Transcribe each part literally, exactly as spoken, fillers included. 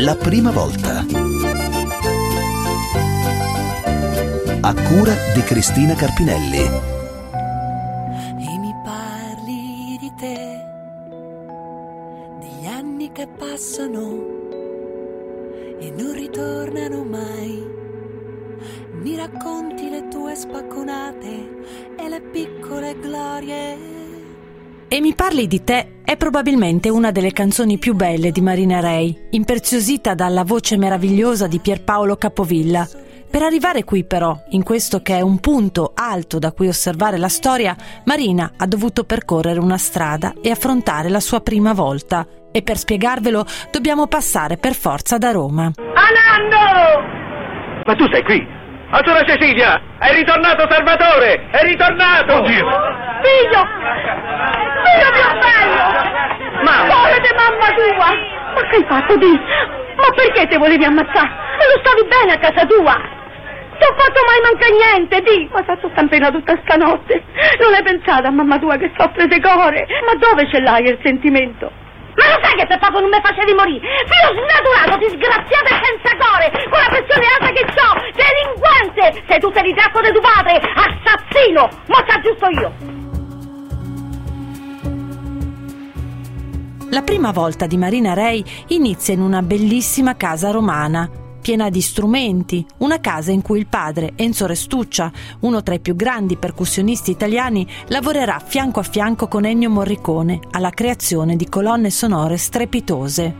La prima volta. A cura di Cristina Carpinelli. E mi parli di te, degli anni che passano e non ritornano mai. Mi racconti le tue spacconate e le piccole glorie. E mi parli di te è probabilmente una delle canzoni più belle di Marina Rei, impreziosita dalla voce meravigliosa di Pierpaolo Capovilla. Per arrivare qui però, in questo che è un punto alto da cui osservare la storia, Marina ha dovuto percorrere una strada e affrontare la sua prima volta. E per spiegarvelo dobbiamo passare per forza da Roma. Anando! Ma tu sei qui? A Sora Cecilia! È ritornato Salvatore! È ritornato! Oddio! Figlio! Figlio mio bello! Mamma! Cuore di mamma tua! Ma che hai fatto, di? Ma perché te volevi ammazzare? Ma lo stavi bene a casa tua! Ti ho fatto mai manca niente, di? Ma sta tutta in pena tutta stanotte! Non hai pensato a mamma tua che soffre di cuore? Ma dove ce l'hai il sentimento? Ma lo sai che per poco non mi facevi morire? Fio snaturato, disgraziato e senza cuore, con la pressione alta che ho, delinquente! Sei tu il ritratto di tuo padre, assassino! Ma sta giusto io! La prima volta di Marina Rei inizia in una bellissima casa romana, piena di strumenti, una casa in cui il padre, Enzo Restuccia, uno tra i più grandi percussionisti italiani, lavorerà fianco a fianco con Ennio Morricone alla creazione di colonne sonore strepitose.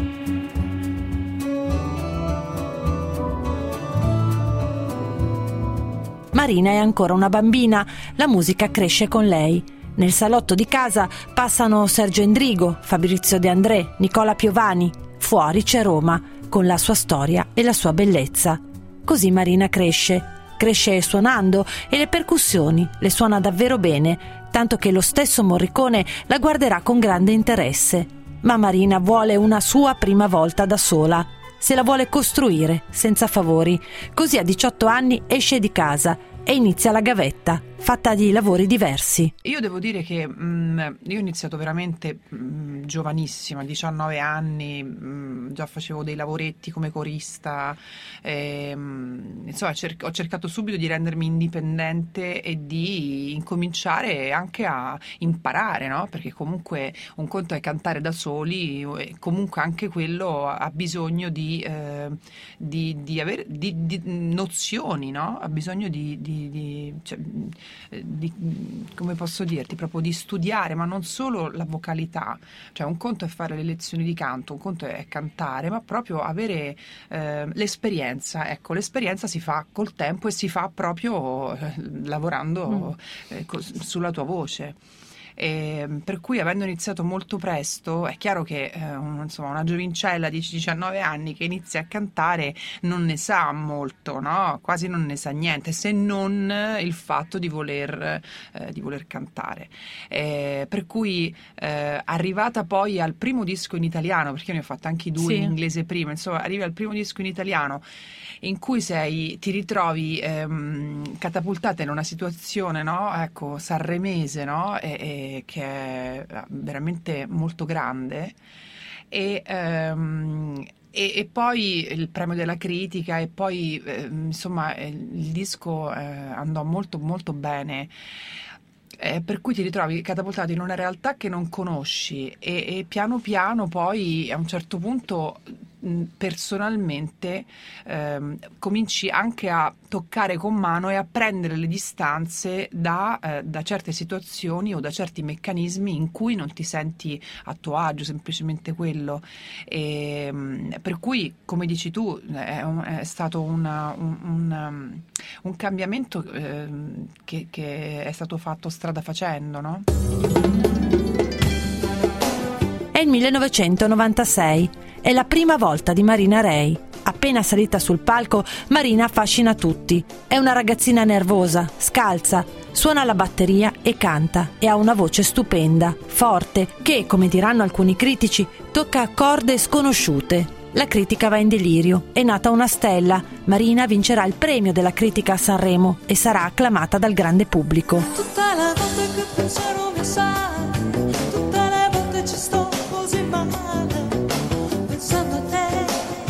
Marina è ancora una bambina, la musica cresce con lei. Nel salotto di casa passano Sergio Endrigo, Fabrizio De André, Nicola Piovani. Fuori c'è Roma, con la sua storia e la sua bellezza. Così Marina cresce, cresce suonando e le percussioni le suona davvero bene, tanto che lo stesso Morricone la guarderà con grande interesse. Ma Marina vuole una sua prima volta da sola, se la vuole costruire, senza favori. Così a diciotto anni esce di casa e inizia la gavetta, fatta di lavori diversi. Io devo dire che mh, io ho iniziato veramente mh, giovanissima, diciannove anni, mh, già facevo dei lavoretti come corista, e, mh, insomma cer- ho cercato subito di rendermi indipendente e di incominciare anche a imparare, no? Perché comunque un conto è cantare da soli, e comunque anche quello ha bisogno di, eh, di, di avere di, di nozioni, no? Ha bisogno di, di, di cioè, Di, come posso dirti, proprio di studiare, ma non solo la vocalità, cioè un conto è fare le lezioni di canto, un conto è cantare, ma proprio avere eh, l'esperienza. Ecco, l'esperienza si fa col tempo e si fa proprio eh, lavorando mm. eh, co- sulla tua voce. E per cui, avendo iniziato molto presto, è chiaro che eh, un, insomma, una giovincella di diciannove anni che inizia a cantare non ne sa molto, no? Quasi non ne sa niente, se non il fatto di voler, eh, di voler cantare. Eh, per cui eh, arrivata poi al primo disco in italiano, perché io ne ho fatto anche due sì. in inglese prima, insomma arrivi al primo disco in italiano in cui sei, ti ritrovi ehm, catapultata in una situazione, no? Ecco, sanremese, no? E, e, che è veramente molto grande e, ehm, e, e poi il premio della critica e poi eh, insomma il disco eh, andò molto molto bene. Eh, per cui ti ritrovi catapultato in una realtà che non conosci e, e piano piano poi a un certo punto mh, personalmente ehm, cominci anche a toccare con mano e a prendere le distanze da, eh, da certe situazioni o da certi meccanismi in cui non ti senti a tuo agio, semplicemente quello. E, mh, per cui, come dici tu, è, un, è stato una, un, un, un cambiamento eh, che, che è stato fatto strada facendo, no? È il millenovecentonovantasei, è la prima volta di Marina Rei. Appena salita sul palco, Marina affascina tutti. È una ragazzina nervosa, scalza, suona la batteria e canta e ha una voce stupenda, forte, che, come diranno alcuni critici, tocca a corde sconosciute. La critica va in delirio, è nata una stella. Marina vincerà il premio della critica a Sanremo e sarà acclamata dal grande pubblico. Tutta la notte che pensiero mi sale, tutte le volte ci sto così male, pensando a te.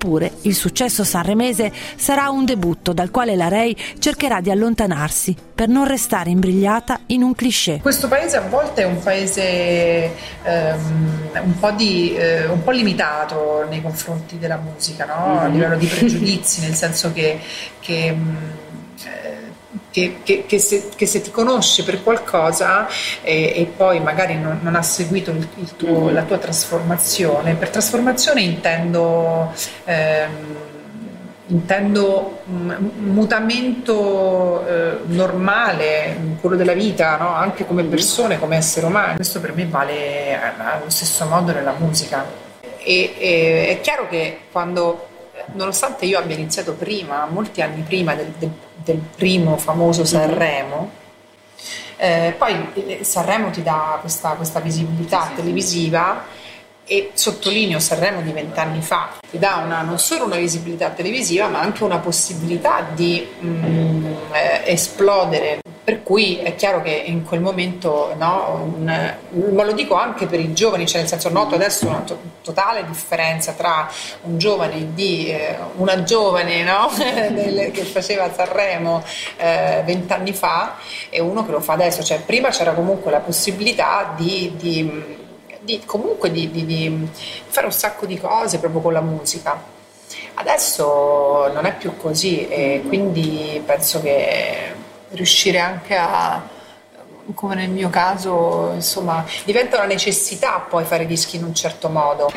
Eppure il successo sanremese sarà un debutto dal quale la Rei cercherà di allontanarsi per non restare imbrigliata in un cliché. Questo paese a volte è un paese ehm, un po' di eh, un po' limitato nei confronti della musica, no? A livello di pregiudizi, nel senso che che Che, che, che, se, che se ti conosce per qualcosa e, e poi magari non, non ha seguito il, il tuo, la tua trasformazione, per trasformazione intendo ehm, intendo un mutamento eh, normale, quello della vita, no? Anche come persone, come esseri umani. Questo per me vale allo stesso modo nella musica. E, e è chiaro che quando, nonostante io abbia iniziato prima, molti anni prima del, del, del primo famoso Sanremo, eh, poi Sanremo ti dà questa, questa visibilità televisiva, e sottolineo Sanremo di vent'anni fa, ti dà una, non solo una visibilità televisiva ma anche una possibilità di mh, eh, esplodere, per cui è chiaro che in quel momento, no, un, ma lo dico anche per i giovani, cioè nel senso noto adesso una to- totale differenza tra un giovane di eh, una giovane, no? del, che faceva Sanremo vent'anni eh, fa e uno che lo fa adesso, cioè prima c'era comunque la possibilità di, di Di, comunque di, di, di fare un sacco di cose proprio con la musica. Adesso non è più così e quindi penso che riuscire anche a, come nel mio caso, insomma, diventa una necessità poi fare dischi in un certo modo.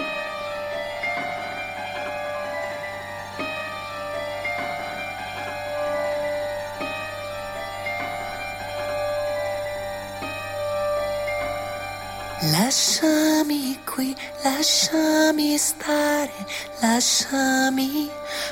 Lasciami qui, lasciami stare, lasciami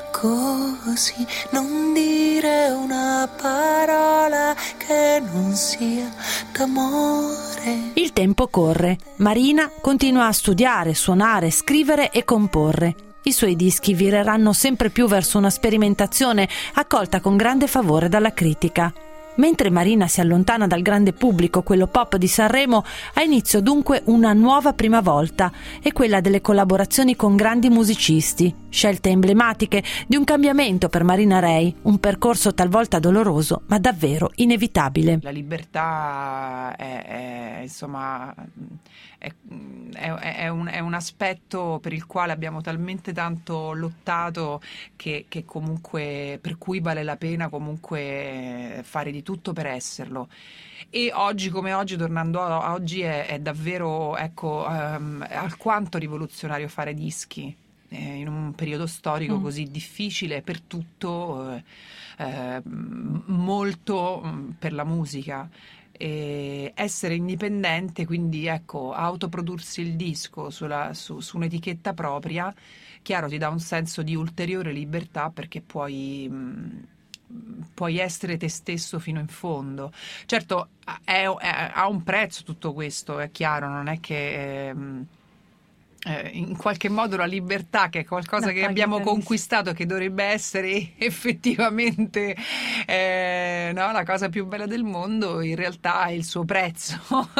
così, non dire una parola che non sia d'amore. Il tempo corre. Marina continua a studiare, suonare, scrivere e comporre. I suoi dischi vireranno sempre più verso una sperimentazione accolta con grande favore dalla critica. Mentre Marina si allontana dal grande pubblico, quello pop di Sanremo, ha inizio dunque una nuova prima volta, è quella delle collaborazioni con grandi musicisti, scelte emblematiche di un cambiamento per Marina Rei, un percorso talvolta doloroso ma davvero inevitabile. La libertà è, è insomma è, è, è, un, è un aspetto per il quale abbiamo talmente tanto lottato che, che comunque per cui vale la pena comunque fare di tutto per esserlo. E oggi come oggi, tornando a oggi, è, è davvero, ecco, um, alquanto rivoluzionario fare dischi eh, in un periodo storico mm. così difficile per tutto, eh, eh, molto per la musica. E essere indipendente, quindi ecco, autoprodursi il disco sulla, su, su un'etichetta propria, chiaro, ti dà un senso di ulteriore libertà perché puoi mh, puoi essere te stesso fino in fondo. Certo, è, è, ha un prezzo tutto questo, è chiaro, non è che ehm, eh, in qualche modo la libertà, che è qualcosa la che abbiamo conquistato, che dovrebbe essere effettivamente eh, no, la cosa più bella del mondo, in realtà ha il suo prezzo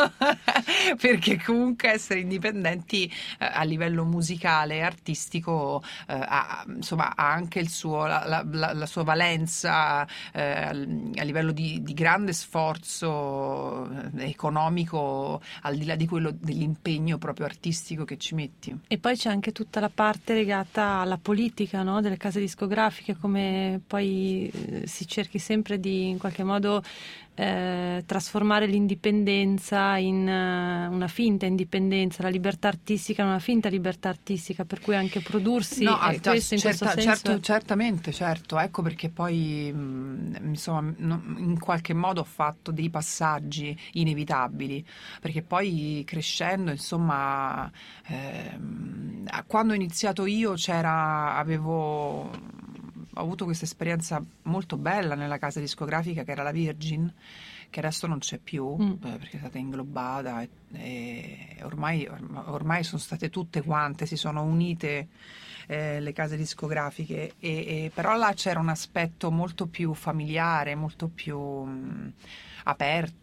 perché comunque essere indipendenti eh, a livello musicale e artistico eh, ha, insomma, ha anche il suo, la, la, la sua valenza eh, a livello di, di grande sforzo eh, economico, al di là di quello dell'impegno proprio artistico che ci mette. E poi c'è anche tutta la parte legata alla politica, no? Delle case discografiche, come poi eh, si cerchi sempre di in qualche modo eh, trasformare l'indipendenza in uh, una finta indipendenza, la libertà artistica in una finta libertà artistica, per cui anche prodursi no, è già, questo in certa, questo senso. Certo, certamente, certo, ecco perché poi mh, insomma no, in qualche modo ho fatto dei passaggi inevitabili, perché poi crescendo, insomma, ehm, quando ho iniziato io c'era avevo ho avuto questa esperienza molto bella nella casa discografica che era la Virgin, che adesso non c'è più mm. eh, perché è stata inglobata e, e ormai, ormai sono state tutte quante, si sono unite eh, le case discografiche e, e, però là c'era un aspetto molto più familiare, molto più mh, aperto.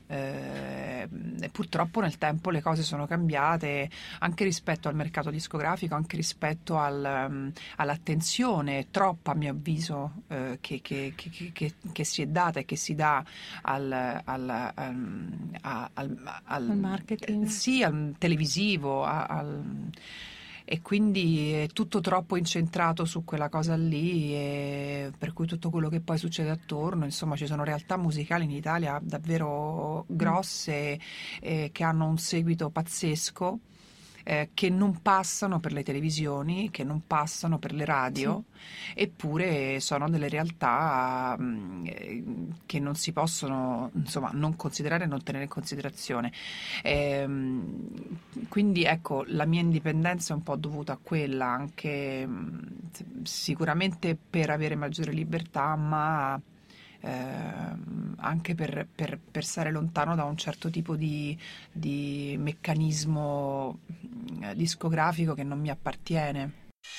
Eh, e purtroppo nel tempo le cose sono cambiate anche rispetto al mercato discografico, anche rispetto al, um, all'attenzione troppa, a mio avviso, eh, che, che, che, che, che si è data e che si dà al, al, um, al, al, al marketing, sì, al televisivo, al, e quindi è tutto troppo incentrato su quella cosa lì, e per cui tutto quello che poi succede attorno, insomma ci sono realtà musicali in Italia davvero grosse, eh, che hanno un seguito pazzesco, eh, che non passano per le televisioni, che non passano per le radio, sì. Eppure sono delle realtà mh, che non si possono, insomma, non considerare e non tenere in considerazione. Ehm, quindi ecco, la mia indipendenza è un po' dovuta a quella, anche mh, sicuramente per avere maggiore libertà, ma Eh, anche per, per, per stare lontano da un certo tipo di, di meccanismo discografico che non mi appartiene.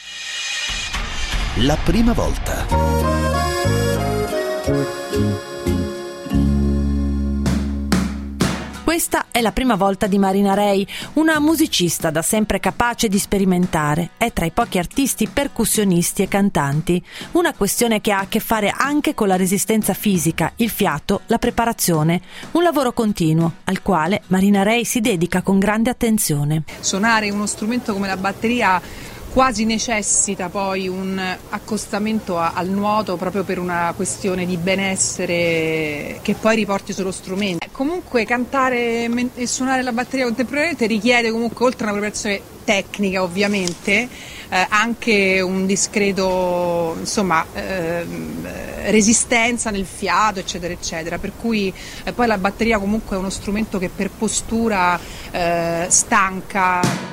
La prima volta. Questa è la prima volta di Marina Rei, una musicista da sempre capace di sperimentare. È tra i pochi artisti percussionisti e cantanti. Una questione che ha a che fare anche con la resistenza fisica, il fiato, la preparazione. Un lavoro continuo, al quale Marina Rei si dedica con grande attenzione. Suonare uno strumento come la batteria quasi necessita poi un accostamento a, al nuoto, proprio per una questione di benessere che poi riporti sullo strumento. Comunque cantare e suonare la batteria contemporaneamente richiede comunque, oltre a una preparazione tecnica ovviamente, eh, anche un discreto, insomma, eh, resistenza nel fiato, eccetera eccetera, per cui eh, poi la batteria comunque è uno strumento che per postura eh, stanca.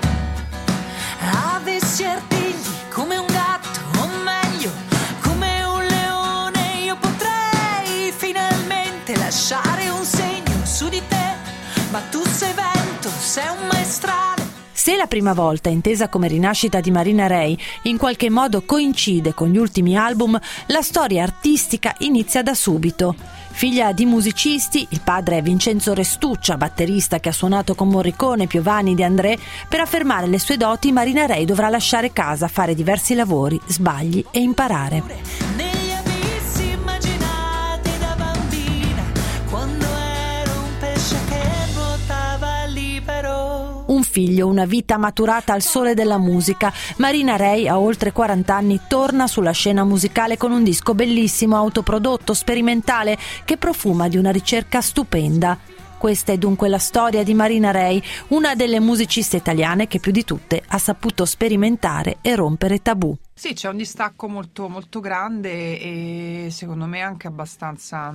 Avessi artigli come un gatto, o meglio, come un leone, io potrei finalmente lasciare un segno su di te, ma tu sei vento, sei un maestrale. Se la prima volta, intesa come rinascita di Marina Rei, in qualche modo coincide con gli ultimi album, la storia artistica inizia da subito. Figlia di musicisti, il padre è Vincenzo Restuccia, batterista che ha suonato con Morricone, Piovani, De André. Per affermare le sue doti, Marina Rei dovrà lasciare casa, fare diversi lavori, sbagli e imparare. Negli abissi immaginati da bambina, quando ero un pesce che nuotava libero. Un figlio, una vita maturata al sole della musica. Marina Rei, a oltre quaranta anni, torna sulla scena musicale con un disco bellissimo, autoprodotto, sperimentale, che profuma di una ricerca stupenda. Questa è dunque la storia di Marina Rei, una delle musiciste italiane che più di tutte ha saputo sperimentare e rompere tabù. Sì, c'è un distacco molto, molto grande e secondo me anche abbastanza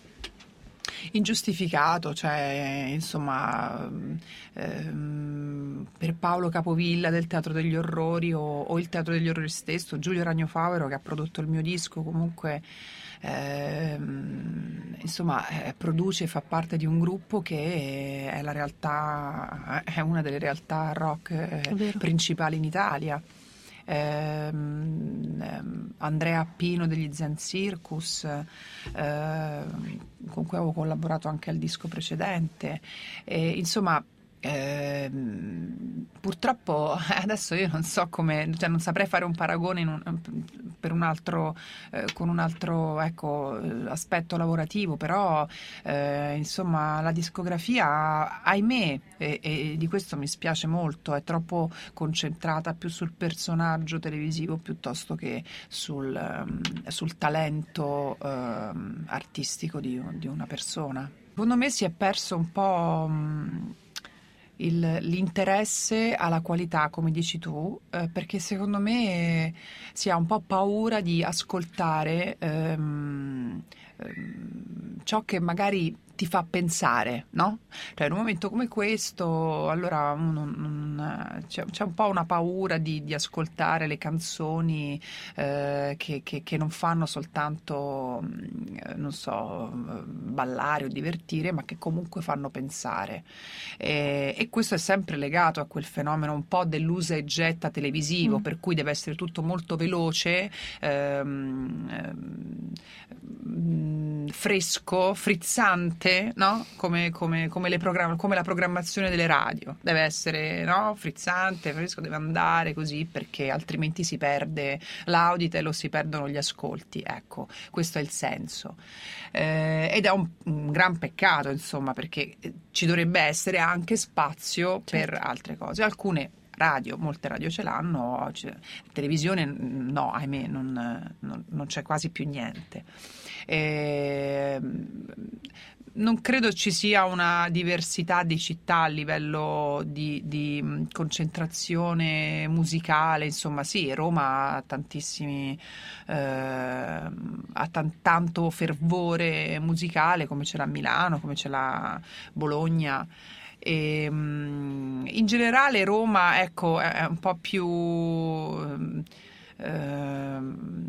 ingiustificato, cioè insomma ehm, per Paolo Capovilla del Teatro degli Orrori o, o il Teatro degli Orrori stesso, Giulio Ragno Favero che ha prodotto il mio disco, comunque ehm, insomma eh, produce e fa parte di un gruppo che è la realtà, è una delle realtà rock eh, principali in Italia. ehm, Andrea Appino degli Zen Circus, ehm, con cui avevo collaborato anche al disco precedente, e, insomma Eh, purtroppo adesso io non so come, cioè non saprei fare un paragone in un, per un altro eh, con un altro ecco aspetto lavorativo, però eh, insomma la discografia, ahimè, e, e di questo mi spiace molto, è troppo concentrata più sul personaggio televisivo piuttosto che sul, um, sul talento um, artistico di, di una persona. Secondo me si è perso un po' um, Il, l'interesse alla qualità, come dici tu, eh, perché secondo me si ha un po' paura di ascoltare ehm, ehm, ciò che magari ti fa pensare, no? Cioè in un momento come questo, allora uno, non, c'è, c'è un po' una paura di, di ascoltare le canzoni eh, che, che, che non fanno soltanto, non so, ballare o divertire, ma che comunque fanno pensare. E, e questo è sempre legato a quel fenomeno un po' dell'usa e getta televisivo, mm. per cui deve essere tutto molto veloce, ehm, ehm, fresco, frizzante, no? Come, come, come, le programma, come la programmazione delle radio. Deve essere, no? Frizzante, fresco, deve andare così, perché altrimenti si perde l'auditel o si perdono gli ascolti. Ecco, questo è il senso. Eh, ed è un, un gran peccato, insomma, perché ci dovrebbe essere anche spazio, certo, per altre cose. Alcune radio, molte radio ce l'hanno, cioè, televisione no, ahimè, non, non, non c'è quasi più niente. Eh, non credo ci sia una diversità di città a livello di, di concentrazione musicale, insomma sì, Roma ha tantissimi eh, ha tan, tanto fervore musicale, come ce l'ha Milano, come ce l'ha Bologna. E, in generale Roma, ecco, è un po' più eh,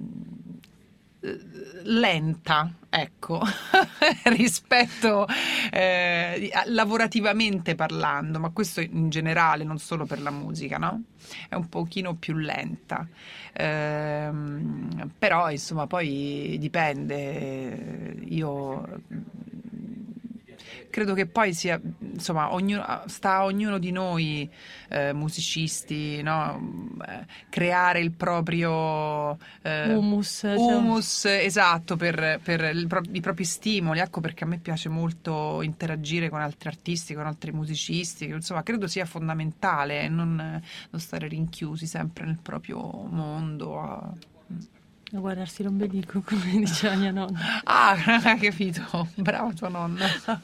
lenta, ecco, rispetto eh, lavorativamente parlando, ma questo in generale, non solo per la musica, no? È un pochino più lenta, eh, però insomma poi dipende. Io credo che poi sia, insomma, ognuno, sta a ognuno di noi eh, musicisti, no? Eh, creare il proprio eh, humus, humus cioè. Esatto, per, per il pro- i propri stimoli. Ecco perché a me piace molto interagire con altri artisti, con altri musicisti. Insomma, credo sia fondamentale non, non stare rinchiusi sempre nel proprio mondo. A... a guardarsi l'ombelico, come diceva mia nonna. Ah, hai capito, brava tua nonna.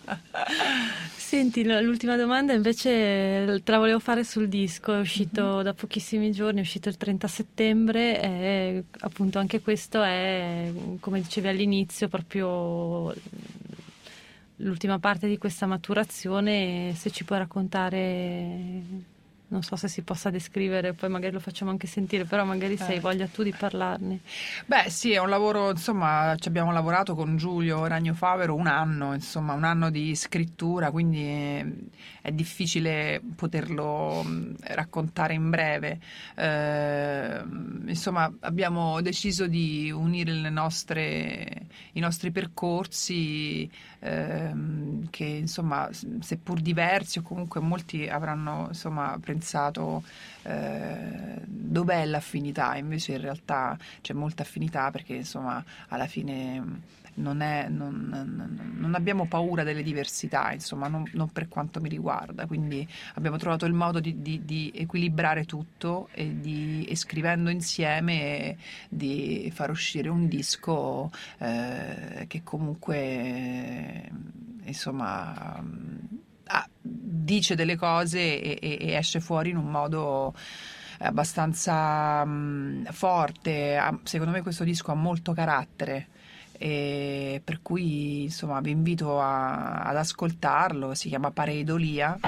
Senti, l'ultima domanda invece te la volevo fare sul disco, è uscito mm-hmm. da pochissimi giorni, è uscito il trenta settembre e appunto anche questo è, come dicevi all'inizio, proprio l'ultima parte di questa maturazione. Se ci puoi raccontare... Non so se si possa descrivere, poi magari lo facciamo anche sentire, però magari se hai voglia tu di parlarne. Beh sì, è un lavoro, insomma, ci abbiamo lavorato con Giulio Ragno Favero un anno, insomma, un anno di scrittura, quindi è, è difficile poterlo raccontare in breve. Eh, insomma, abbiamo deciso di unire le nostre, i nostri percorsi, eh, che insomma, seppur diversi o comunque molti avranno, insomma, pensato eh, dov'è l'affinità, invece in realtà c'è molta affinità, perché insomma alla fine non, è, non, non, non abbiamo paura delle diversità, insomma, non, non per quanto mi riguarda, quindi abbiamo trovato il modo di, di, di equilibrare tutto e, di, e scrivendo insieme di far uscire un disco eh, che comunque eh, insomma Ah, dice delle cose e, e, e esce fuori in un modo abbastanza mh, forte. Secondo me questo disco ha molto carattere, e per cui insomma vi invito a, ad ascoltarlo. Si chiama Pareidolia.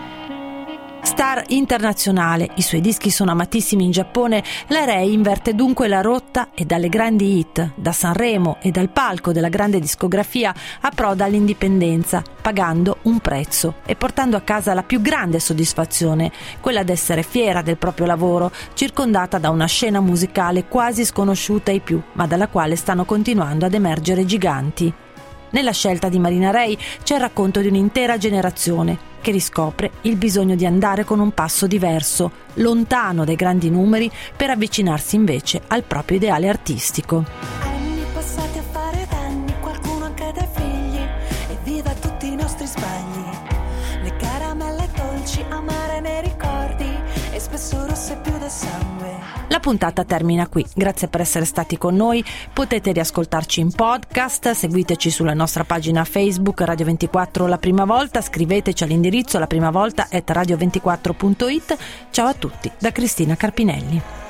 Star internazionale, i suoi dischi sono amatissimi in Giappone, la Rai inverte dunque la rotta e dalle grandi hit, da Sanremo e dal palco della grande discografia approda all'indipendenza, pagando un prezzo e portando a casa la più grande soddisfazione, quella d'essere fiera del proprio lavoro, circondata da una scena musicale quasi sconosciuta ai più, ma dalla quale stanno continuando ad emergere giganti. Nella scelta di Marina Ray c'è il racconto di un'intera generazione che riscopre il bisogno di andare con un passo diverso, lontano dai grandi numeri, per avvicinarsi invece al proprio ideale artistico. Anni passati a fare danni, qualcuno anche dai figli, e viva tutti i nostri sbagli. Le caramelle dolci, amare nei ricordi, e spesso rosse più del sangue. La puntata termina qui, grazie per essere stati con noi, potete riascoltarci in podcast, seguiteci sulla nostra pagina Facebook Radio ventiquattro La Prima Volta, scriveteci all'indirizzo la prima volta at radio ventiquattro punto it. Ciao a tutti da Cristina Carpinelli.